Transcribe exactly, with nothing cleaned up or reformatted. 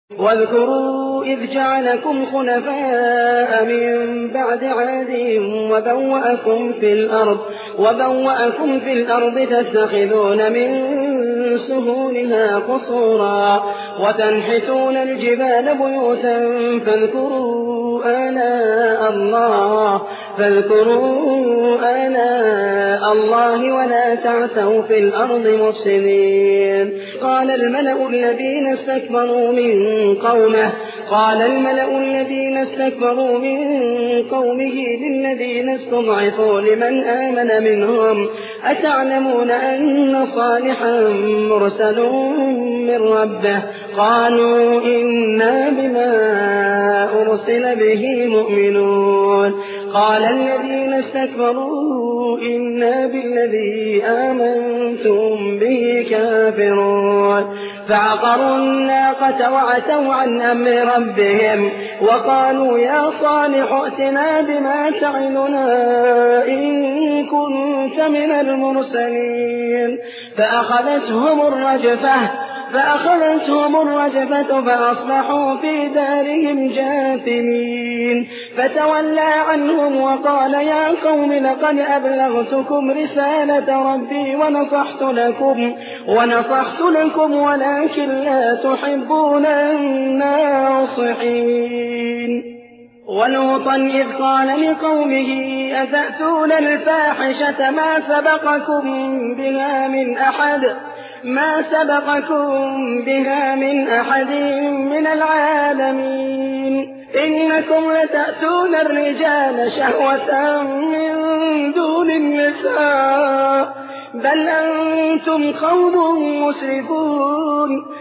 واذكروا إذ جعلكم خلفاء من بعد عاد وبوأكم في الأرض وبوأكم في الأرض تتخذون من سهولها قصورا وتنحتون الجبال بيوتا فاذكروا آلاء الله فاذكروا آلاء الله ولا تعثوا في الأرض مفسدين. قال الملأ الذين استكبروا من قومه قال الملأ الذين استكبروا من قومه للذين استضعفوا لمن آمن منهم أتعلمون أن صالحا مرسل من ربه قالوا إنا بما أرسل به مؤمنون. قال الذين استكبروا إنا بالذي آمنتم به كافرون. فعقروا الناقة وعتوا عن أمر ربهم وقالوا يا صالح ائتنا بما تعدنا إن كنت من المرسلين. فأخذتهم الرجفة فأخذتهم الرجفة فأصبحوا في دارهم جاثمين. فتولى عنهم وقال يا قوم لقد أبلغتكم رسالة ربي ونصحت لكم ونصحت لكم ولكن لا تحبون الناصحين. ولوطا إذ قال لقومه أتأتون الفاحشة ما سبقكم بها من أحد ما سبقكم بها من أحد من العالمين. إنكم لتأتون الرجال شهوة من دون النساء بل أنتم قوم مسرفون.